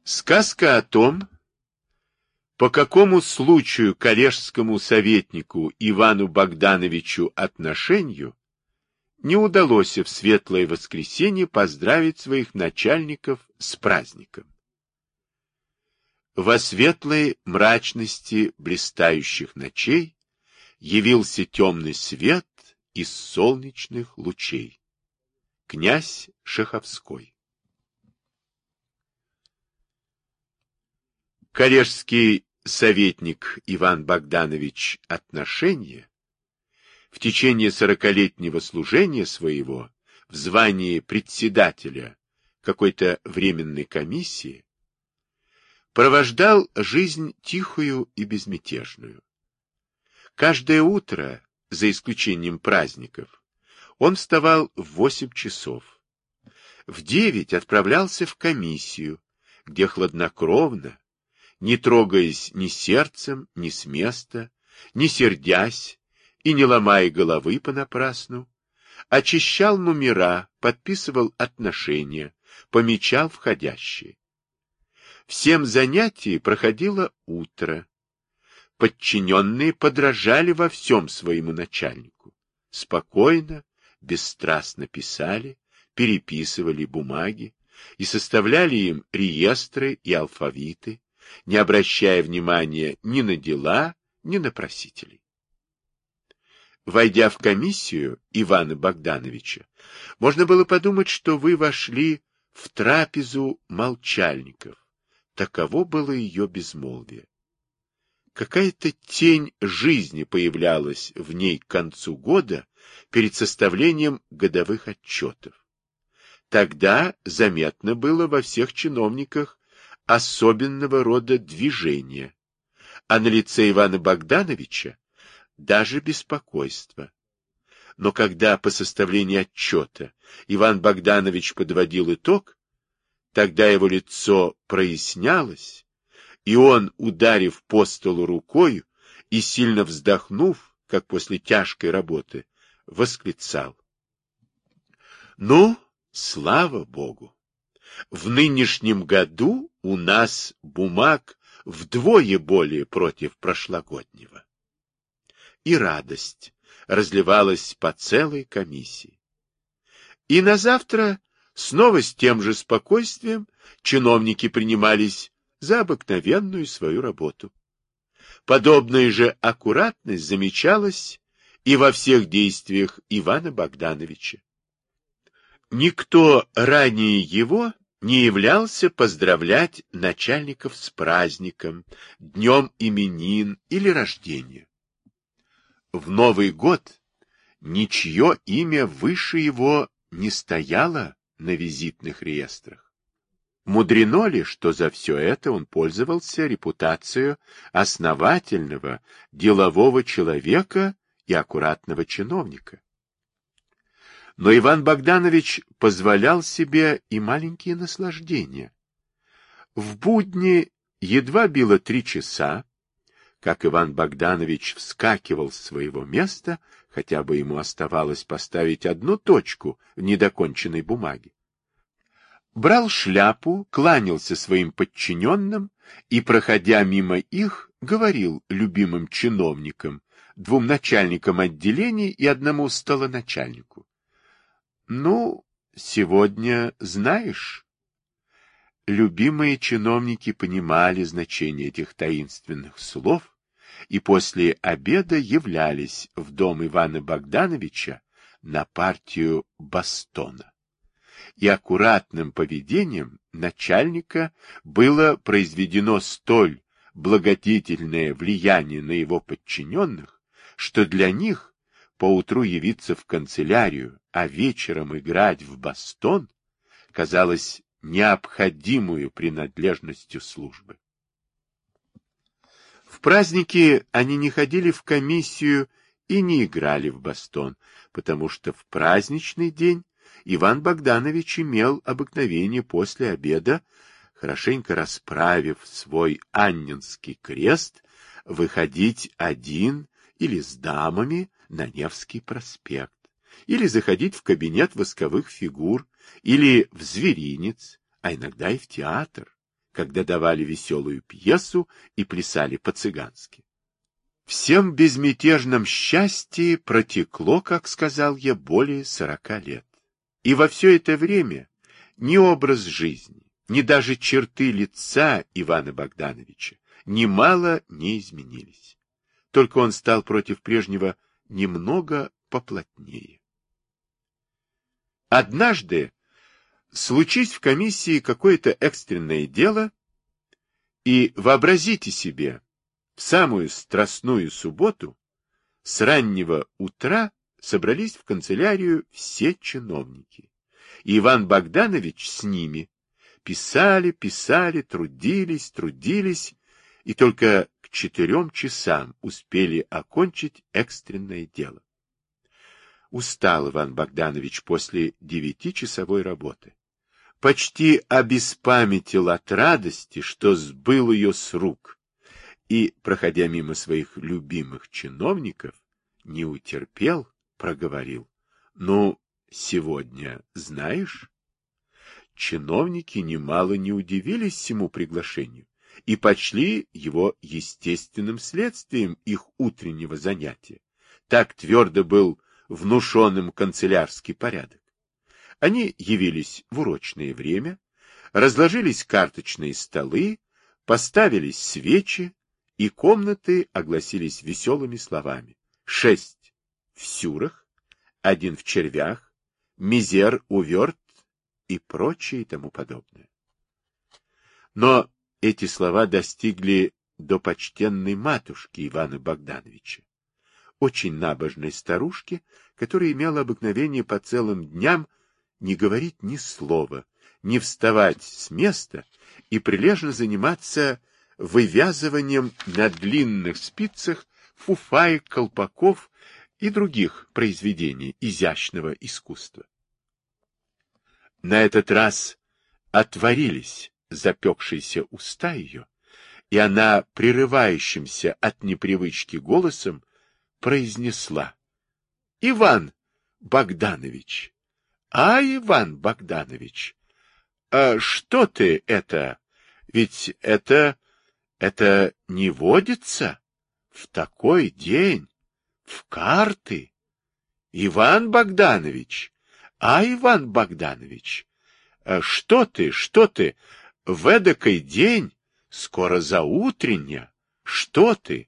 Сказка о том, по какому случаю коллежскому советнику Ивану Богдановичу Отношенью не удалось в светлое воскресенье поздравить своих начальников с праздником. Во светлой мрачности блистающих ночей явился темный свет из солнечных лучей. Князь Шаховской. Коллежский советник Иван Богданович Отношенье в течение 40-летнего служения своего в звании председателя какой-то временной комиссии провождал жизнь тихую и безмятежную. Каждое утро, за исключением праздников, он вставал в 8 часов. В 9 отправлялся в комиссию, где хладнокровно, не трогаясь ни сердцем, ни с места, не сердясь и не ломая головы понапрасну, очищал номера, подписывал отношения, помечал входящие. В 7 занятий проходило утро. Подчиненные подражали во всем своему начальнику. Спокойно, бесстрастно писали, переписывали бумаги и составляли им реестры и алфавиты, не обращая внимания ни на дела, ни на просителей. Войдя в комиссию Ивана Богдановича, можно было подумать, что вы вошли в трапезу молчальников. Таково было ее безмолвие. Какая-то тень жизни появлялась в ней к концу года перед составлением годовых отчетов. Тогда заметно было во всех чиновниках особенного рода движение, а на лице Ивана Богдановича даже беспокойство. Но когда по составлению отчета Иван Богданович подводил итог, тогда его лицо прояснялось, и он, ударив по столу рукою и сильно вздохнув, как после тяжкой работы, восклицал: «Ну, слава Богу! В нынешнем году у нас бумаг вдвое более против прошлогоднего». И радость разливалась по целой комиссии. И на завтра снова с тем же спокойствием чиновники принимались за обыкновенную свою работу. Подобная же аккуратность замечалась и во всех действиях Ивана Богдановича. Никто ранее его не являлся поздравлять начальников с праздником, днем именин или рождения. В Новый год ничье имя выше его не стояло на визитных реестрах. Мудрено ли, что за все это он пользовался репутацией основательного, делового человека и аккуратного чиновника? Но Иван Богданович позволял себе и маленькие наслаждения. В будни едва било 3 часа, как Иван Богданович вскакивал с своего места, хотя бы ему оставалось поставить одну точку в недоконченной бумаге. Брал шляпу, кланялся своим подчиненным и, проходя мимо их, говорил любимым чиновникам, 2 начальникам отделений и 1 столоначальнику: «Ну, сегодня знаешь». Любимые чиновники понимали значение этих таинственных слов и после обеда являлись в дом Ивана Богдановича на партию бастона. И аккуратным поведением начальника было произведено столь благодетельное влияние на его подчиненных, что для них поутру явиться в канцелярию, а вечером играть в бастон казалось необходимую принадлежностью службы. В праздники они не ходили в комиссию и не играли в бастон, потому что в праздничный день Иван Богданович имел обыкновение после обеда, хорошенько расправив свой анненский крест, выходить один или с дамами на Невский проспект, или заходить в кабинет восковых фигур, или в зверинец, а иногда и в театр, когда давали веселую пьесу и плясали по-цыгански. Всем безмятежном счастье протекло, как сказал я, более 40 лет. И во все это время ни образ жизни, ни даже черты лица Ивана Богдановича немало не изменились. Только он стал против прежнего немного поплотнее. Однажды, случись в комиссии какое-то экстренное дело, и вообразите себе, в самую страстную субботу с раннего утра собрались в канцелярию все чиновники. И Иван Богданович с ними писали, трудились, и только к 4 часам успели окончить экстренное дело. Устал Иван Богданович после 9-часовой работы. Почти обеспамятил от радости, что сбыл ее с рук, и, проходя мимо своих любимых чиновников, не утерпел, проговорил: «Ну, сегодня знаешь?» Чиновники немало не удивились всему приглашению и почли его естественным следствием их утреннего занятия. Так твердо был внушенным канцелярский порядок. Они явились в урочное время, разложились карточные столы, поставились свечи, и комнаты огласились веселыми словами: 6 в сюрах, 1 в червях, мизер уверт и прочее и тому подобное. Но эти слова достигли до почтенной матушки Ивана Богдановича, очень набожной старушки, которая имела обыкновение по целым дням не говорить ни слова, не вставать с места и прилежно заниматься вывязыванием на длинных спицах фуфаек, колпаков и других произведений изящного искусства. На этот раз отворились запекшиеся уста ее, и она прерывающимся от непривычки голосом произнесла: «Иван Богданович! Иван Богданович! Что ты это? Ведь это не водится в такой день, в карты! Иван Богданович! Иван Богданович! Что ты, в эдакой день, скоро заутренне, что ты?»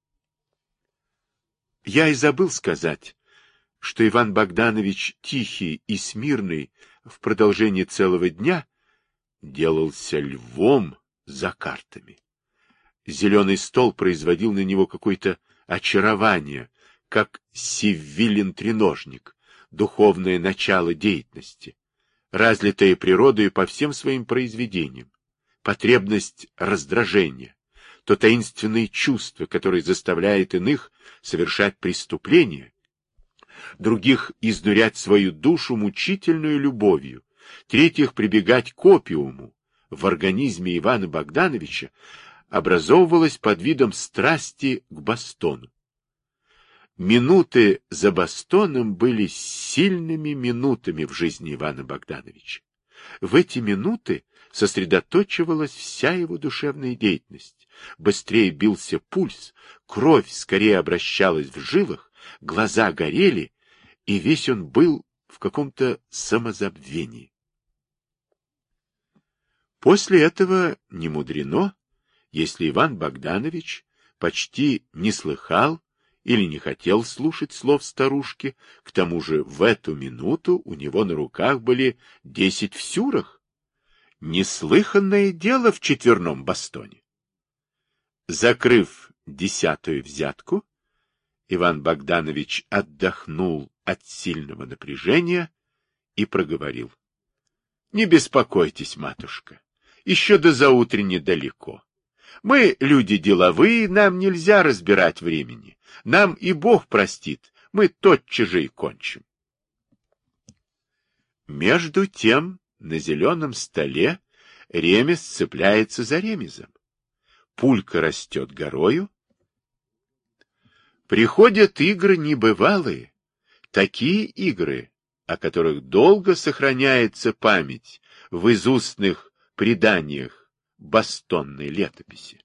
Я и забыл сказать, что Иван Богданович, тихий и смирный в продолжении целого дня, делался львом за картами. Зеленый стол производил на него какое-то очарование, как севвилин-треножник, духовное начало деятельности, разлитое природою по всем своим произведениям, потребность раздражения, то таинственное чувство, которое заставляет иных совершать преступления, других изнурять свою душу мучительную любовью, третьих прибегать к опиуму, в организме Ивана Богдановича образовывалось под видом страсти к Бостону. Минуты за Бостоном были сильными минутами в жизни Ивана Богдановича. В эти минуты сосредоточивалась вся его душевная деятельность. Быстрее бился пульс, кровь скорее обращалась в жилах, глаза горели, и весь он был в каком-то самозабвении. После этого не мудрено, если Иван Богданович почти не слыхал или не хотел слушать слов старушки, к тому же в эту минуту у него на руках были 10 в сюрах. Неслыханное дело в 4-м Бостоне. Закрыв 10-ю взятку, Иван Богданович отдохнул от сильного напряжения и проговорил: «Не беспокойтесь, матушка, еще до заутренне далеко. Мы люди деловые, нам нельзя разбирать времени. Нам и Бог простит, мы тотчас же и кончим». Между тем на зеленом столе ремез цепляется за ремезом. Пулька растет горою. Приходят игры небывалые, такие игры, о которых долго сохраняется память в изустных преданиях бастонной летописи.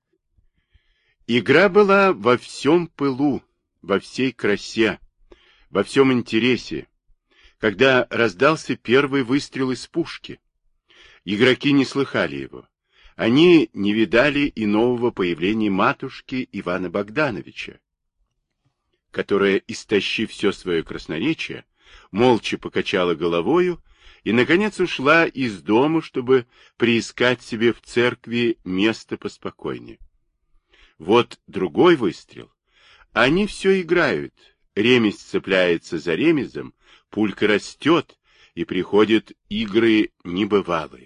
Игра была во всем пылу, во всей красе, во всем интересе, когда раздался первый выстрел из пушки. Игроки не слыхали его. Они не видали и нового появления матушки Ивана Богдановича, которая, истощив все свое красноречие, молча покачала головою и, наконец, ушла из дома, чтобы приискать себе в церкви место поспокойнее. Вот другой выстрел. Они все играют. Ремез цепляется за ремезом, пулька растет, и приходят игры небывалые.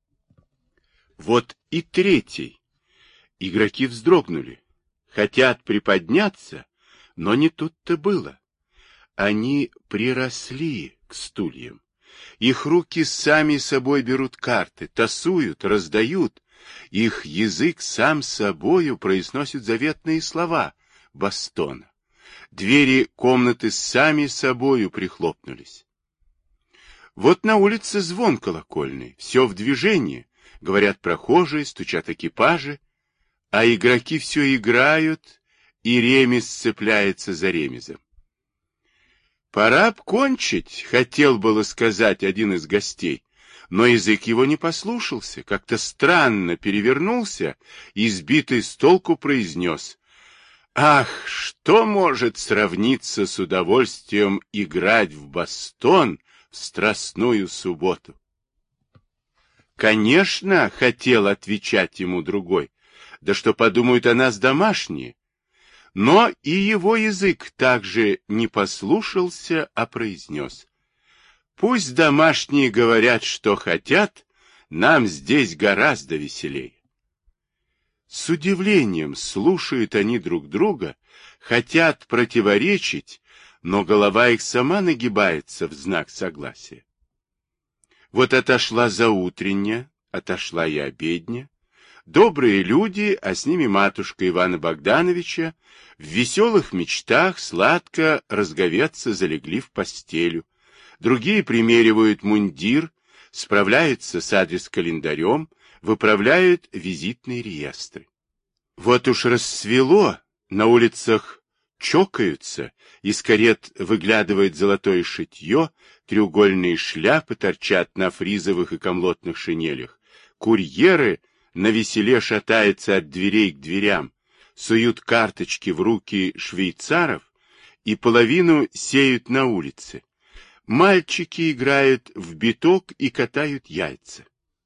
Вот и третий. Игроки вздрогнули. Хотят приподняться, но не тут-то было. Они приросли к стульям. Их руки сами собой берут карты, тасуют, раздают. Их язык сам собою произносит заветные слова бастона. Двери комнаты сами собою прихлопнулись. Вот на улице звон колокольный, все в движении. Говорят прохожие, стучат экипажи, а игроки все играют, и ремез цепляется за ремезом. «Пора б кончить», — хотел было сказать один из гостей, но язык его не послушался, как-то странно перевернулся и, сбитый с толку, произнес: «Ах, что может сравниться с удовольствием играть в бастон в страстную субботу?» «Конечно», — хотел отвечать ему другой, «да что подумают о нас домашние?» Но и его язык также не послушался, а произнес: «Пусть домашние говорят, что хотят, нам здесь гораздо веселее». С удивлением слушают они друг друга, хотят противоречить, но голова их сама нагибается в знак согласия. Вот отошла заутренняя, отошла и обедня. Добрые люди, а с ними матушка Ивана Богдановича, в веселых мечтах сладко разговеться залегли в постелю. Другие примеривают мундир, справляются с адрес-календарем, выправляют визитные реестры. Вот уж рассвело, на улицах чокаются, из карет выглядывает золотое шитье, треугольные шляпы торчат на фризовых и комлотных шинелях, курьеры навеселе шатаются от дверей к дверям, суют карточки в руки швейцаров и половину сеют на улице. Мальчики играют в биток и катают яйца.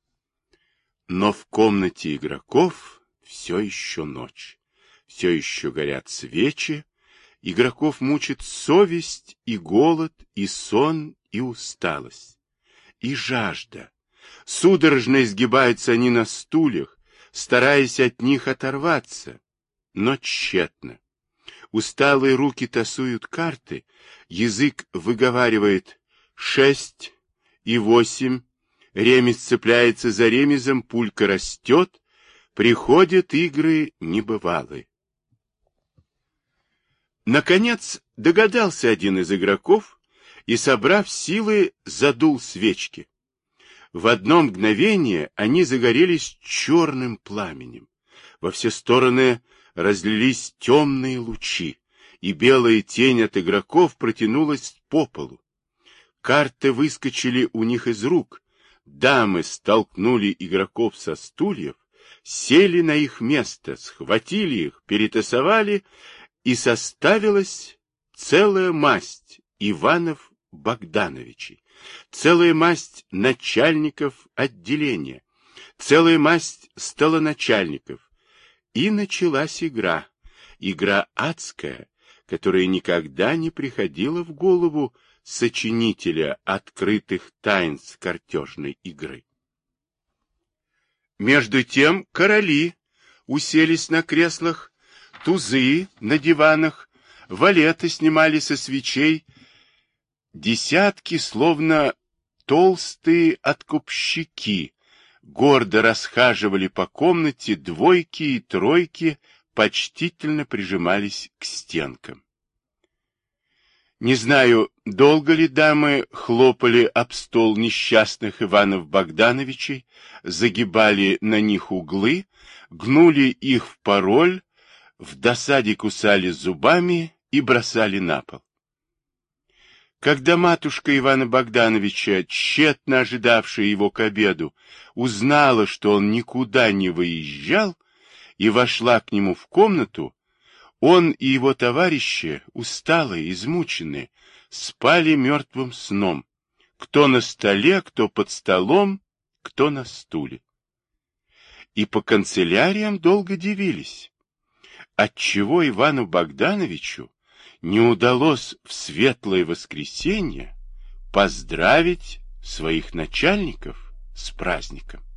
Но в комнате игроков все еще ночь, все еще горят свечи, игроков мучит совесть и голод, и сон, и усталость, и жажда. Судорожно изгибаются они на стульях, стараясь от них оторваться, но тщетно. Усталые руки тасуют карты, язык выговаривает 6 и 8, ремез цепляется за ремезом, пулька растет, приходят игры небывалые. Наконец догадался один из игроков и, собрав силы, задул свечки. В одно мгновение они загорелись черным пламенем. Во все стороны разлились темные лучи, и белая тень от игроков протянулась по полу. Карты выскочили у них из рук, дамы столкнули игроков со стульев, сели на их место, схватили их, перетасовали, и составилась целая масть Иванов Богдановичей, целая масть начальников отделения, целая масть столоначальников. И началась игра, игра адская, которая никогда не приходила в голову сочинителя открытых таинств картежной игры. Между тем короли уселись на креслах, тузы на диванах, валеты снимали со свечей, десятки, словно толстые откупщики, гордо расхаживали по комнате, двойки и тройки почтительно прижимались к стенкам. Не знаю, долго ли дамы хлопали об стол несчастных Иванов Богдановичей, загибали на них углы, гнули их в пароль, в досаде кусали зубами и бросали на пол. Когда матушка Ивана Богдановича, тщетно ожидавшая его к обеду, узнала, что он никуда не выезжал, и вошла к нему в комнату, он и его товарищи, усталые, измученные, спали мертвым сном, кто на столе, кто под столом, кто на стуле. И по канцеляриям долго дивились, отчего Ивану Богдановичу не удалось в светлое воскресенье поздравить своих начальников с праздником.